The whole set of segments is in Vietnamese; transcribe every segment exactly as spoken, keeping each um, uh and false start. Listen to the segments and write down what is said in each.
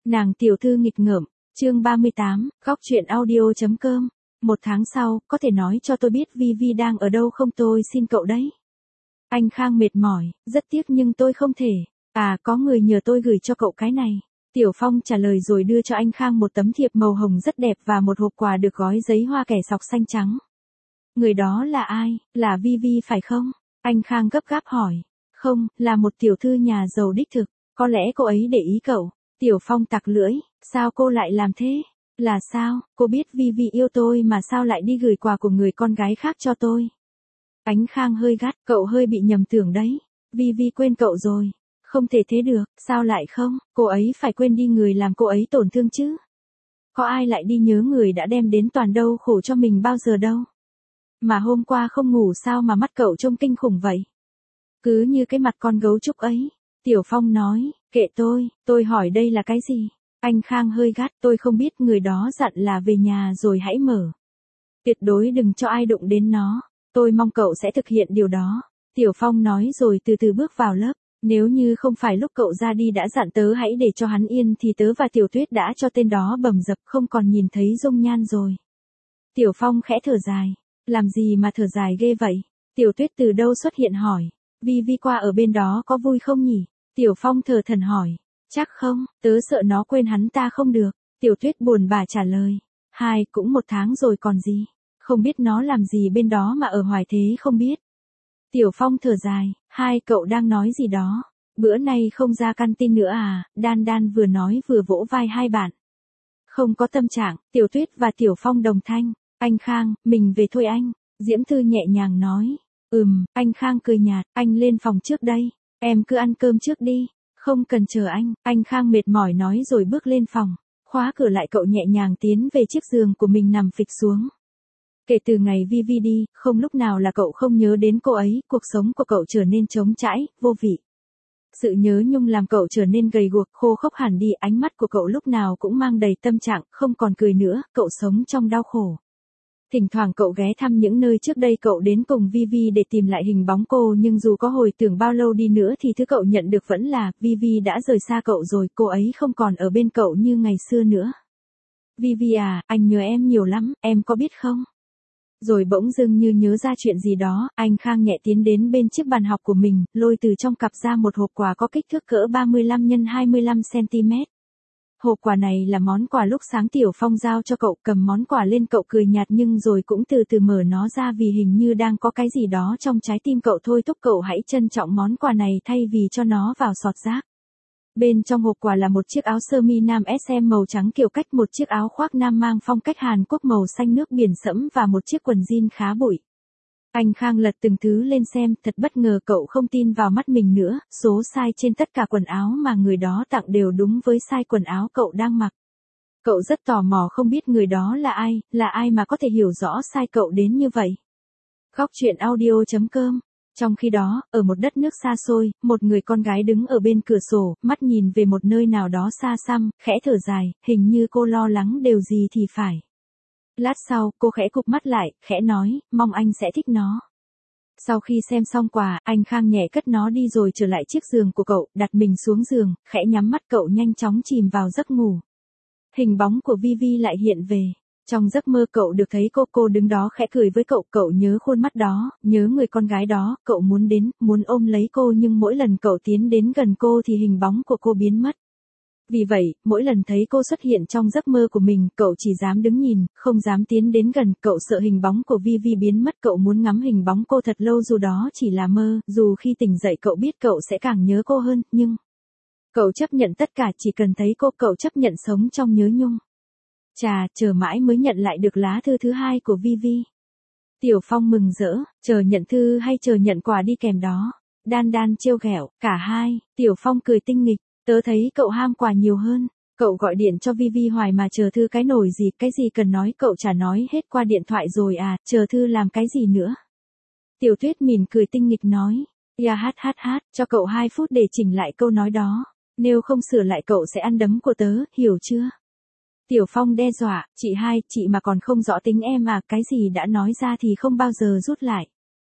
Nàng tiểu thư nghịch ngợm, chương ba mươi tám, góc truyện audio.com. Một tháng sau, có thể nói cho tôi biết Vi Vi đang ở đâu không, tôi xin cậu đấy. Anh Khang mệt mỏi, rất tiếc nhưng tôi không thể. À, có người nhờ tôi gửi cho cậu cái này. Tiểu Phong trả lời rồi đưa cho anh Khang một tấm thiệp màu hồng rất đẹp và một hộp quà được gói giấy hoa kẻ sọc xanh trắng. Người đó là ai, là Vi Vi phải không? Anh Khang gấp gáp hỏi. Không, là một tiểu thư nhà giàu đích thực, có lẽ cô ấy để ý cậu. Tiểu Phong tặc lưỡi, sao cô lại làm thế? Là sao, cô biết Vi Vi yêu tôi mà sao lại đi gửi quà của người con gái khác cho tôi? Ánh Khang hơi gắt, cậu hơi bị nhầm tưởng đấy. Vi Vi quên cậu rồi. Không thể thế được, sao lại không, cô ấy phải quên đi người làm cô ấy tổn thương chứ. Có ai lại đi nhớ người đã đem đến toàn đau khổ cho mình bao giờ đâu. Mà hôm qua không ngủ sao mà mắt cậu trông kinh khủng vậy? Cứ như cái mặt con gấu trúc ấy. Tiểu Phong nói, kệ tôi, tôi hỏi đây là cái gì? Anh Khang hơi gắt, tôi không biết, người đó dặn là về nhà rồi hãy mở. Tuyệt đối đừng cho ai đụng đến nó, tôi mong cậu sẽ thực hiện điều đó. Tiểu Phong nói rồi từ từ bước vào lớp. Nếu như không phải lúc cậu ra đi đã dặn tớ hãy để cho hắn yên thì tớ và Tiểu Tuyết đã cho tên đó bầm dập không còn nhìn thấy dung nhan rồi. Tiểu Phong khẽ thở dài. Làm gì mà thở dài ghê vậy? Tiểu Tuyết từ đâu xuất hiện hỏi. Vi Vi qua ở bên đó có vui không nhỉ? Tiểu Phong thở thẩn hỏi. Chắc không, tớ sợ nó quên hắn ta không được. Tiểu Tuyết buồn bã trả lời. Hai, cũng một tháng rồi còn gì. Không biết nó làm gì bên đó mà ở hoài thế không biết. Tiểu Phong thở dài, hai cậu đang nói gì đó, bữa nay không ra căn tin nữa à, Đan Đan vừa nói vừa vỗ vai hai bạn. Không có tâm trạng, Tiểu Tuyết và Tiểu Phong đồng thanh, anh Khang, mình về thôi anh, Diễm Thư nhẹ nhàng nói, ừm, anh Khang cười nhạt, anh lên phòng trước đây, em cứ ăn cơm trước đi, không cần chờ anh, anh Khang mệt mỏi nói rồi bước lên phòng, khóa cửa lại cậu nhẹ nhàng tiến về chiếc giường của mình nằm phịch xuống. Kể từ ngày Vi Vi đi, không lúc nào là cậu không nhớ đến cô ấy, cuộc sống của cậu trở nên trống trải, vô vị. Sự nhớ nhung làm cậu trở nên gầy guộc, khô khốc hẳn đi, ánh mắt của cậu lúc nào cũng mang đầy tâm trạng, không còn cười nữa, cậu sống trong đau khổ. Thỉnh thoảng cậu ghé thăm những nơi trước đây cậu đến cùng Vi Vi để tìm lại hình bóng cô, nhưng dù có hồi tưởng bao lâu đi nữa thì thứ cậu nhận được vẫn là, Vi Vi đã rời xa cậu rồi, cô ấy không còn ở bên cậu như ngày xưa nữa. Vi Vi à, anh nhớ em nhiều lắm, em có biết không? Rồi bỗng dưng như nhớ ra chuyện gì đó, anh Khang nhẹ tiến đến bên chiếc bàn học của mình, lôi từ trong cặp ra một hộp quà có kích thước cỡ ba mươi lăm nhân hai mươi lăm xăng-ti-mét. Hộp quà này là món quà lúc sáng Tiểu Phong giao cho cậu, cầm món quà lên cậu cười nhạt nhưng rồi cũng từ từ mở nó ra vì hình như đang có cái gì đó trong trái tim cậu thôi thúc cậu hãy trân trọng món quà này thay vì cho nó vào sọt rác. Bên trong hộp quà là một chiếc áo sơ mi nam ét em màu trắng kiểu cách, một chiếc áo khoác nam mang phong cách Hàn Quốc màu xanh nước biển sẫm và một chiếc quần jean khá bụi. Anh Khang lật từng thứ lên xem, thật bất ngờ cậu không tin vào mắt mình nữa, số size trên tất cả quần áo mà người đó tặng đều đúng với size quần áo cậu đang mặc. Cậu rất tò mò không biết người đó là ai, là ai mà có thể hiểu rõ size cậu đến như vậy. Góc truyện audio.com. Trong khi đó, ở một đất nước xa xôi, một người con gái đứng ở bên cửa sổ, mắt nhìn về một nơi nào đó xa xăm, khẽ thở dài, hình như cô lo lắng điều gì thì phải. Lát sau, cô khẽ cụp mắt lại, khẽ nói, mong anh sẽ thích nó. Sau khi xem xong quà, anh Khang nhẹ cất nó đi rồi trở lại chiếc giường của cậu, đặt mình xuống giường, khẽ nhắm mắt cậu nhanh chóng chìm vào giấc ngủ. Hình bóng của Vi Vi lại hiện về. Trong giấc mơ cậu được thấy cô, cô đứng đó khẽ cười với cậu, cậu nhớ khuôn mắt đó, nhớ người con gái đó, cậu muốn đến, muốn ôm lấy cô nhưng mỗi lần cậu tiến đến gần cô thì hình bóng của cô biến mất. Vì vậy, mỗi lần thấy cô xuất hiện trong giấc mơ của mình, cậu chỉ dám đứng nhìn, không dám tiến đến gần, cậu sợ hình bóng của Vi Vi biến mất, cậu muốn ngắm hình bóng cô thật lâu dù đó chỉ là mơ, dù khi tỉnh dậy cậu biết cậu sẽ càng nhớ cô hơn, nhưng... Cậu chấp nhận tất cả chỉ cần thấy cô, cậu chấp nhận sống trong nhớ nhung. Chà, chờ mãi mới nhận lại được lá thư thứ hai của Vi Vi. Tiểu Phong mừng rỡ, chờ nhận thư hay chờ nhận quà đi kèm đó. Đan Đan trêu ghẹo, cả hai. Tiểu Phong cười tinh nghịch, tớ thấy cậu ham quà nhiều hơn. Cậu gọi điện cho Vi Vi hoài mà chờ thư cái nổi gì, cái gì cần nói cậu chả nói hết qua điện thoại rồi à, chờ thư làm cái gì nữa. Tiểu Tuyết mỉm cười tinh nghịch nói, ya hát hát hát, cho cậu hai phút để chỉnh lại câu nói đó. Nếu không sửa lại cậu sẽ ăn đấm của tớ, hiểu chưa? Tiểu Phong đe dọa, chị hai, chị mà còn không rõ tính em à, cái gì đã nói ra thì không bao giờ rút lại.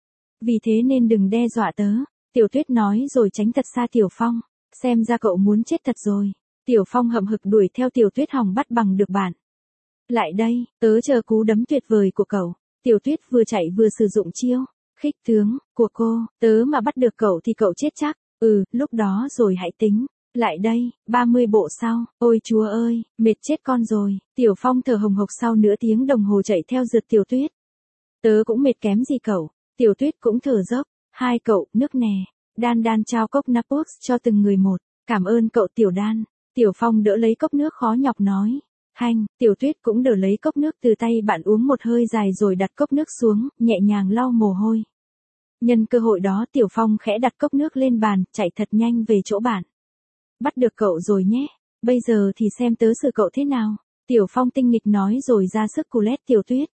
Vì thế nên đừng đe dọa tớ, Tiểu Tuyết nói rồi tránh thật xa Tiểu Phong, xem ra cậu muốn chết thật rồi. Tiểu Phong hậm hực đuổi theo Tiểu Tuyết hòng bắt bằng được bạn. Lại đây, tớ chờ cú đấm tuyệt vời của cậu. Tiểu Tuyết vừa chạy vừa sử dụng chiêu. Khích tướng, của cô, tớ mà bắt được cậu thì cậu chết chắc. Ừ, lúc đó rồi hãy tính. Lại đây, ba mươi bộ sau. Ôi chúa ơi, mệt chết con rồi. Tiểu Phong thở hồng hộc sau nửa tiếng đồng hồ chạy theo rượt Tiểu Tuyết. Tớ cũng mệt kém gì cậu. Tiểu Tuyết cũng thở dốc. Hai cậu, nước nè. Đan Đan trao cốc Napox cho từng người một. Cảm ơn cậu Tiểu Đan. Tiểu Phong đỡ lấy cốc nước khó nhọc nói. Hành, Tiểu Tuyết cũng đỡ lấy cốc nước từ tay bạn uống một hơi dài rồi đặt cốc nước xuống, nhẹ nhàng lau mồ hôi. Nhân cơ hội đó Tiểu Phong khẽ đặt cốc nước lên bàn, chạy thật nhanh về chỗ bạn. Bắt được cậu rồi nhé, bây giờ thì xem tớ xử cậu thế nào. Tiểu Phong tinh nghịch nói rồi ra sức cù lét Tiểu Tuyết.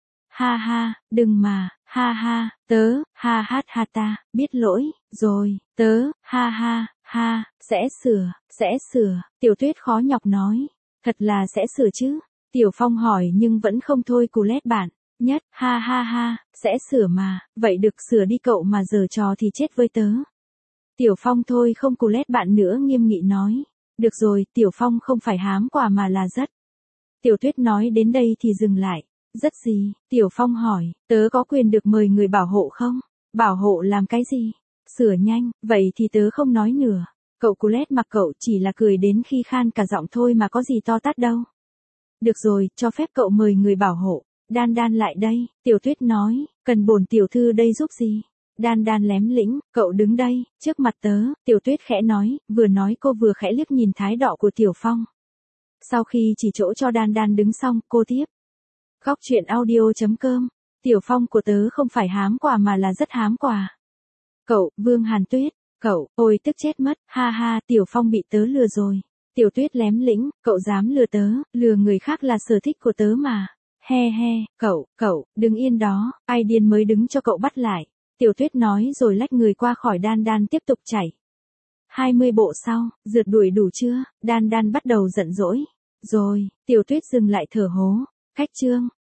Ha ha, đừng mà, ha ha, tớ, ha hát ha ta, biết lỗi, rồi, tớ, ha ha, ha, sẽ sửa, sẽ sửa, Tiểu Tuyết khó nhọc nói. Thật là sẽ sửa chứ? Tiểu Phong hỏi nhưng vẫn không thôi cù lét bạn. Nhất, ha ha ha, sẽ sửa mà, vậy được sửa đi cậu mà giở trò thì chết với tớ. Tiểu Phong thôi không cù lét bạn nữa nghiêm nghị nói. Được rồi, Tiểu Phong không phải hám quả mà là rất. Tiểu Tuyết nói đến đây thì dừng lại. Rất gì? Tiểu Phong hỏi, tớ có quyền được mời người bảo hộ không? Bảo hộ làm cái gì? Sửa nhanh, vậy thì tớ không nói nữa. Cậu cù lét mặc cậu chỉ là cười đến khi khan cả giọng thôi mà có gì to tát đâu. Được rồi, cho phép cậu mời người bảo hộ. Đan Đan lại đây, Tiểu Tuyết nói, cần bổn tiểu thư đây giúp gì? Đan Đan lém lĩnh, cậu đứng đây, trước mặt tớ, Tiểu Tuyết khẽ nói, vừa nói cô vừa khẽ liếc nhìn thái độ của Tiểu Phong. Sau khi chỉ chỗ cho Đan Đan đứng xong, cô tiếp. Góc truyện audio chấm com, Tiểu Phong của tớ không phải hám quà mà là rất hám quà. Cậu, Vương Hàn Tuyết, cậu, ôi tức chết mất, ha ha, Tiểu Phong bị tớ lừa rồi. Tiểu Tuyết lém lĩnh, cậu dám lừa tớ, lừa người khác là sở thích của tớ mà. He he, cậu, cậu, đứng yên đó, ai điên mới đứng cho cậu bắt lại. Tiểu Tuyết nói rồi lách người qua khỏi Đan Đan tiếp tục chạy. hai mươi bộ sau, rượt đuổi đủ chưa? Đan Đan bắt đầu giận dỗi. Rồi, Tiểu Tuyết dừng lại thở hố. Khách trương,